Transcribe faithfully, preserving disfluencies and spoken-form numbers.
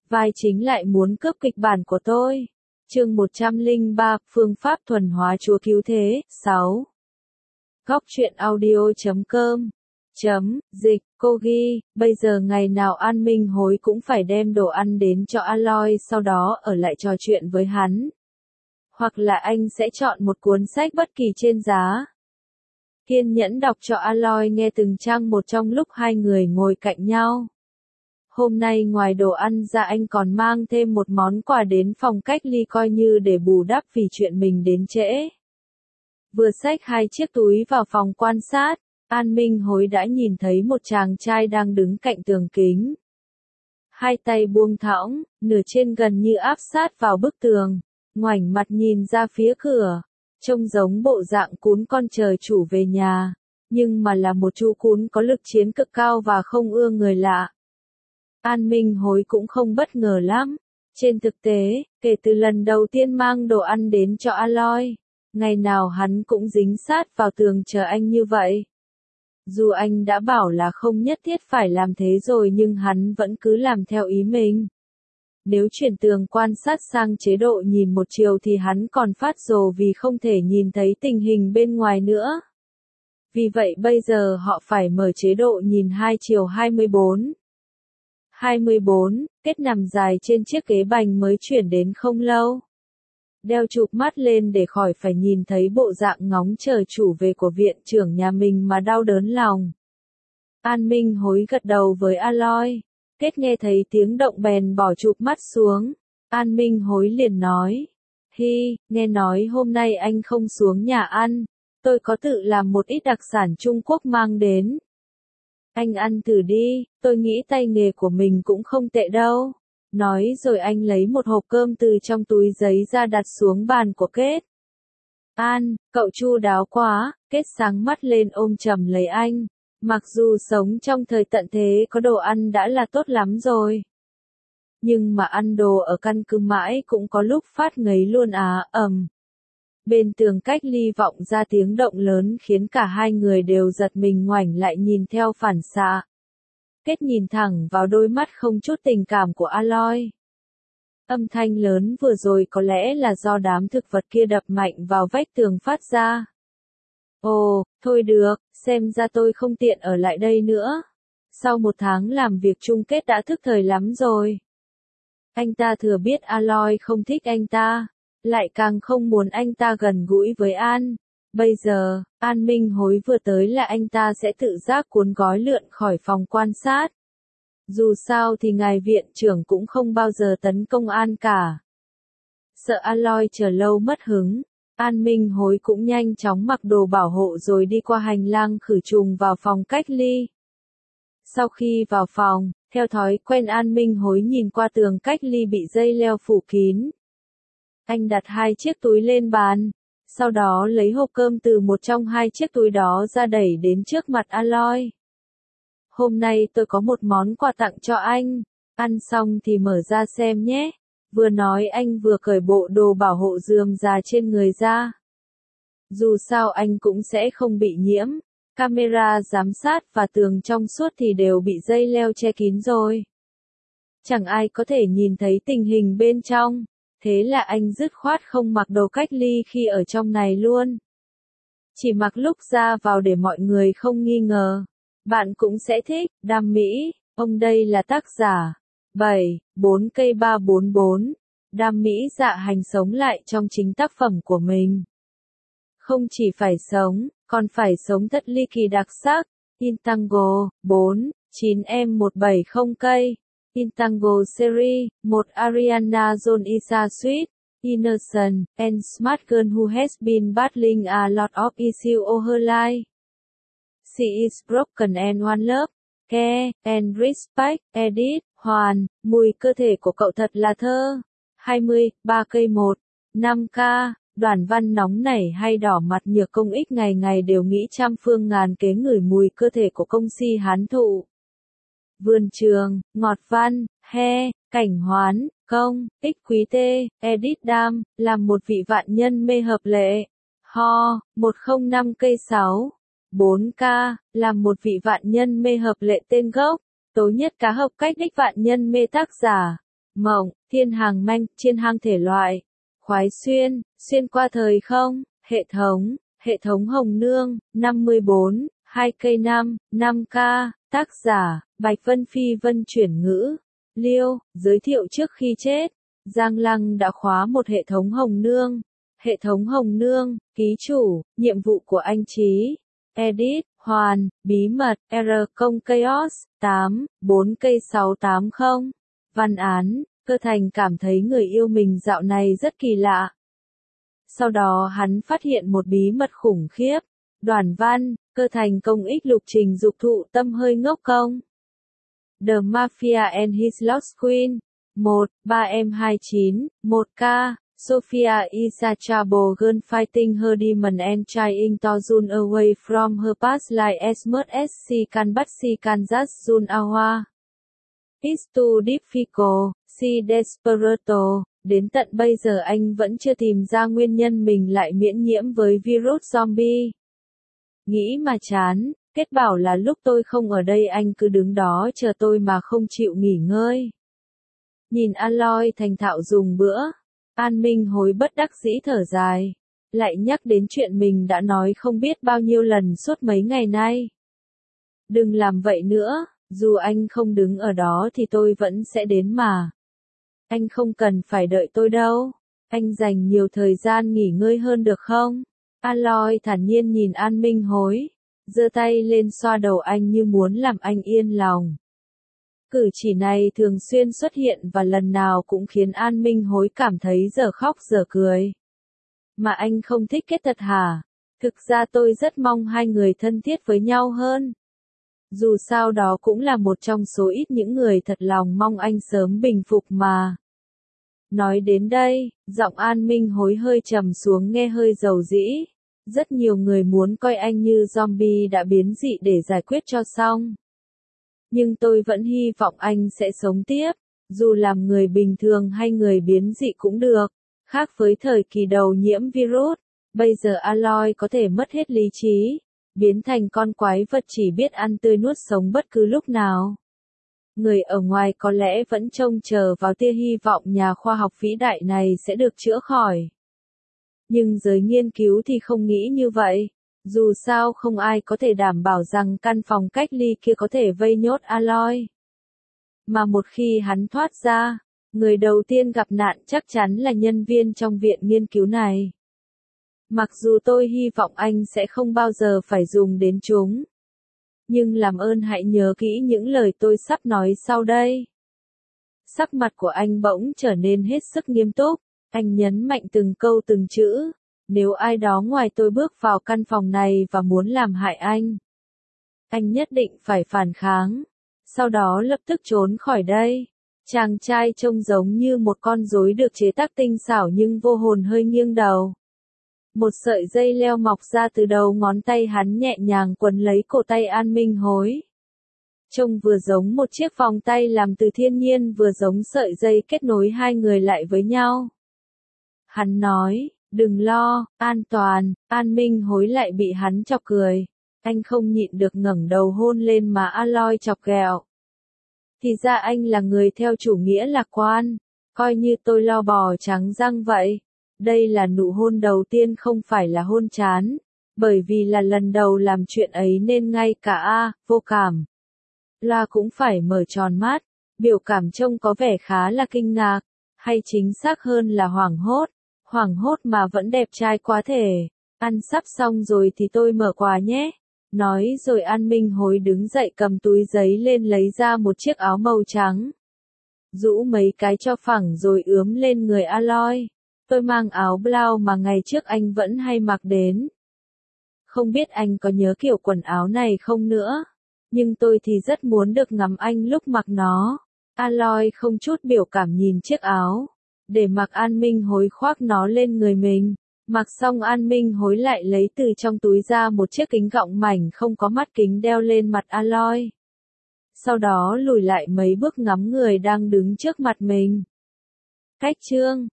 vai chính lại muốn cướp kịch bản của tôi. Chương một trăm lẻ ba, phương pháp thuần hóa Chúa cứu thế, sáu. Góc truyện audio chấm com chấm dịch, cô ghi, bây giờ ngày nào An Minh Hối cũng phải đem đồ ăn đến cho Aloy sau đó ở lại trò chuyện với hắn. Hoặc là anh sẽ chọn một cuốn sách bất kỳ trên giá. Kiên nhẫn đọc cho Aloy nghe từng trang một trong lúc hai người ngồi cạnh nhau. Hôm nay ngoài đồ ăn ra anh còn mang thêm một món quà đến phòng cách ly coi như để bù đắp vì chuyện mình đến trễ. Vừa xách hai chiếc túi vào phòng quan sát, An Minh Hối đã nhìn thấy một chàng trai đang đứng cạnh tường kính. Hai tay buông thõng, nửa trên gần như áp sát vào bức tường, ngoảnh mặt nhìn ra phía cửa, trông giống bộ dạng cún con chờ chủ về nhà, nhưng mà là một chú cún có lực chiến cực cao và không ưa người lạ. An Minh Hối cũng không bất ngờ lắm. Trên thực tế, kể từ lần đầu tiên mang đồ ăn đến cho Aloy, ngày nào hắn cũng dính sát vào tường chờ anh như vậy. Dù anh đã bảo là không nhất thiết phải làm thế rồi nhưng hắn vẫn cứ làm theo ý mình. Nếu chuyển tường quan sát sang chế độ nhìn một chiều thì hắn còn phát rồ vì không thể nhìn thấy tình hình bên ngoài nữa. Vì vậy bây giờ họ phải mở chế độ nhìn hai chiều hai mươi bốn. hai mươi bốn, Kết nằm dài trên chiếc ghế bành mới chuyển đến không lâu. Đeo chụp mắt lên để khỏi phải nhìn thấy bộ dạng ngóng chờ chủ về của viện trưởng nhà mình mà đau đớn lòng. An Minh Hối gật đầu với Aloy. Kết nghe thấy tiếng động bèn bỏ chụp mắt xuống. An Minh Hối liền nói. Hi, nghe nói hôm nay anh không xuống nhà ăn. Tôi có tự làm một ít đặc sản Trung Quốc mang đến. Anh ăn thử đi, tôi nghĩ tay nghề của mình cũng không tệ đâu. Nói rồi anh lấy một hộp cơm từ trong túi giấy ra đặt xuống bàn của Kết. An, cậu chu đáo quá, Kết sáng mắt lên ôm chầm lấy anh. Mặc dù sống trong thời tận thế có đồ ăn đã là tốt lắm rồi. Nhưng mà ăn đồ ở căn cứ mãi cũng có lúc phát ngấy luôn á, ầm. Bên tường cách ly vọng ra tiếng động lớn khiến cả hai người đều giật mình ngoảnh lại nhìn theo phản xạ. Kết nhìn thẳng vào đôi mắt không chút tình cảm của Aloy. Âm thanh lớn vừa rồi có lẽ là do đám thực vật kia đập mạnh vào vách tường phát ra. Ồ, thôi được, xem ra tôi không tiện ở lại đây nữa. Sau một tháng làm việc chung Kết đã thức thời lắm rồi. Anh ta thừa biết Aloy không thích anh ta, lại càng không muốn anh ta gần gũi với An. Bây giờ, An Minh Hối vừa tới là anh ta sẽ tự giác cuốn gói lượn khỏi phòng quan sát. Dù sao thì ngài viện trưởng cũng không bao giờ tấn công An cả. Sợ Aloy chờ lâu mất hứng, An Minh Hối cũng nhanh chóng mặc đồ bảo hộ rồi đi qua hành lang khử trùng vào phòng cách ly. Sau khi vào phòng, theo thói quen An Minh Hối nhìn qua tường cách ly bị dây leo phủ kín. Anh đặt hai chiếc túi lên bàn, sau đó lấy hộp cơm từ một trong hai chiếc túi đó ra đẩy đến trước mặt Aloy. Hôm nay tôi có một món quà tặng cho anh, ăn xong thì mở ra xem nhé. Vừa nói anh vừa cởi bộ đồ bảo hộ rườm rà trên người ra. Dù sao anh cũng sẽ không bị nhiễm, camera giám sát và tường trong suốt thì đều bị dây leo che kín rồi. Chẳng ai có thể nhìn thấy tình hình bên trong. Thế là anh dứt khoát không mặc đồ cách ly khi ở trong này luôn. Chỉ mặc lúc ra vào để mọi người không nghi ngờ. Bạn cũng sẽ thích, Đam Mỹ, ông đây là tác giả. bảy, bốn cây ba bốn bốn. Đam Mỹ dạ hành sống lại trong chính tác phẩm của mình. Không chỉ phải sống, còn phải sống thật ly kỳ đặc sắc. Intango, bốn, chín em một bảy không cây. Intango Series, một Ariana John Isa Sweet, Innocent, and Smart Girl who has been battling a lot of issues all her life. She is broken and one love, care, and respect, edit, hoàn, mùi cơ thể của cậu thật là thơ. hai mươi, ba cây một, năm k, Đoàn văn nóng nảy hay đỏ mặt nhược công ích ngày ngày đều nghĩ trăm phương ngàn kế ngửi mùi cơ thể của công si hán thụ. Vườn trường, ngọt văn, he, cảnh hoán, công, ích quý tê, edit đam, làm một vị vạn nhân mê hợp lệ. Ho, một không năm cây sáu, bốn k, làm một vị vạn nhân mê hợp lệ tên gốc. Tố nhất cá hợp cách đích vạn nhân mê tác giả. mộng, thiên hàng manh, chiên hang thể loại, khoái xuyên, xuyên qua thời không, hệ thống, hệ thống Hồng Nương, năm mươi bốn, hai cây năm, năm k, tác giả, Bạch Vân Phi Vân chuyển ngữ, Liêu, giới thiệu trước khi chết, Giang Lăng đã khóa một hệ thống Hồng Nương, hệ thống Hồng Nương, ký chủ, nhiệm vụ của anh Trí, edit, hoàn, bí mật, R công chaos, tám, bốn cây sáu tám không, văn án, Cơ Thành cảm thấy người yêu mình dạo này rất kỳ lạ. Sau đó hắn phát hiện một bí mật khủng khiếp, Đoàn văn, Cơ Thành công ích lục trình dục thụ tâm hơi ngốc công. The Mafia and His Lost Queen, một, ba em hai chín, một k, Sophia is a trouble girl fighting her demon and trying to run away from her past life as much as she can, but she can just run away. It's too difficult, she desperate. Đến tận bây giờ anh vẫn chưa tìm ra nguyên nhân mình lại miễn nhiễm với virus zombie. Nghĩ mà chán, kết bảo là lúc tôi không ở đây anh cứ đứng đó chờ tôi mà không chịu nghỉ ngơi. Nhìn Aloy thành thạo dùng bữa, An Minh hối bất đắc dĩ thở dài, lại nhắc đến chuyện mình đã nói không biết bao nhiêu lần suốt mấy ngày nay. Đừng làm vậy nữa, dù anh không đứng ở đó thì tôi vẫn sẽ đến mà. Anh không cần phải đợi tôi đâu, anh dành nhiều thời gian nghỉ ngơi hơn được không? Aloy thản nhiên nhìn An Minh hối, giơ tay lên xoa đầu anh như muốn làm anh yên lòng. Cử chỉ này thường xuyên xuất hiện và lần nào cũng khiến An Minh hối cảm thấy giờ khóc giờ cười. Mà anh không thích kết thật hả? Thực ra tôi rất mong hai người thân thiết với nhau hơn. Dù sao đó cũng là một trong số ít những người thật lòng mong anh sớm bình phục mà. Nói đến đây, giọng An Minh hối hơi trầm xuống nghe hơi dầu dĩ. Rất nhiều người muốn coi anh như zombie đã biến dị để giải quyết cho xong. Nhưng tôi vẫn hy vọng anh sẽ sống tiếp, dù làm người bình thường hay người biến dị cũng được. Khác với thời kỳ đầu nhiễm virus, bây giờ Aloy có thể mất hết lý trí, biến thành con quái vật chỉ biết ăn tươi nuốt sống bất cứ lúc nào. Người ở ngoài có lẽ vẫn trông chờ vào tia hy vọng nhà khoa học vĩ đại này sẽ được chữa khỏi. Nhưng giới nghiên cứu thì không nghĩ như vậy. Dù sao không ai có thể đảm bảo rằng căn phòng cách ly kia có thể vây nhốt Aloy. Mà một khi hắn thoát ra, người đầu tiên gặp nạn chắc chắn là nhân viên trong viện nghiên cứu này. Mặc dù tôi hy vọng anh sẽ không bao giờ phải dùng đến chúng. Nhưng làm ơn hãy nhớ kỹ những lời tôi sắp nói sau đây. Sắc mặt của anh bỗng trở nên hết sức nghiêm túc, anh nhấn mạnh từng câu từng chữ. Nếu ai đó ngoài tôi bước vào căn phòng này và muốn làm hại anh, anh nhất định phải phản kháng, sau đó lập tức trốn khỏi đây. Chàng trai trông giống như một con rối được chế tác tinh xảo nhưng vô hồn hơi nghiêng đầu. Một sợi dây leo mọc ra từ đầu ngón tay hắn nhẹ nhàng quấn lấy cổ tay An Minh hối. Trông vừa giống một chiếc vòng tay làm từ thiên nhiên vừa giống sợi dây kết nối hai người lại với nhau. Hắn nói, đừng lo, an toàn. An Minh hối lại bị hắn chọc cười. Anh không nhịn được ngẩng đầu hôn lên má Aloy chọc ghẹo. Thì ra anh là người theo chủ nghĩa lạc quan, coi như tôi lo bò trắng răng vậy. Đây là nụ hôn đầu tiên không phải là hôn chán, bởi vì là lần đầu làm chuyện ấy nên ngay cả A, vô cảm. La cũng phải mở tròn mắt, biểu cảm trông có vẻ khá là kinh ngạc, hay chính xác hơn là hoảng hốt. Hoảng hốt mà vẫn đẹp trai quá thể. Ăn sắp xong rồi thì tôi mở quà nhé. Nói rồi An Minh hối đứng dậy cầm túi giấy lên lấy ra một chiếc áo màu trắng. Rũ mấy cái cho phẳng rồi ướm lên người Aloy. Tôi mang áo blau mà ngày trước anh vẫn hay mặc đến. Không biết anh có nhớ kiểu quần áo này không nữa. Nhưng tôi thì rất muốn được ngắm anh lúc mặc nó. Aloy không chút biểu cảm nhìn chiếc áo. Để mặc An Minh hối khoác nó lên người mình. Mặc xong An Minh hối lại lấy từ trong túi ra một chiếc kính gọng mảnh không có mắt kính đeo lên mặt Aloy. Sau đó lùi lại mấy bước ngắm người đang đứng trước mặt mình. Cách chương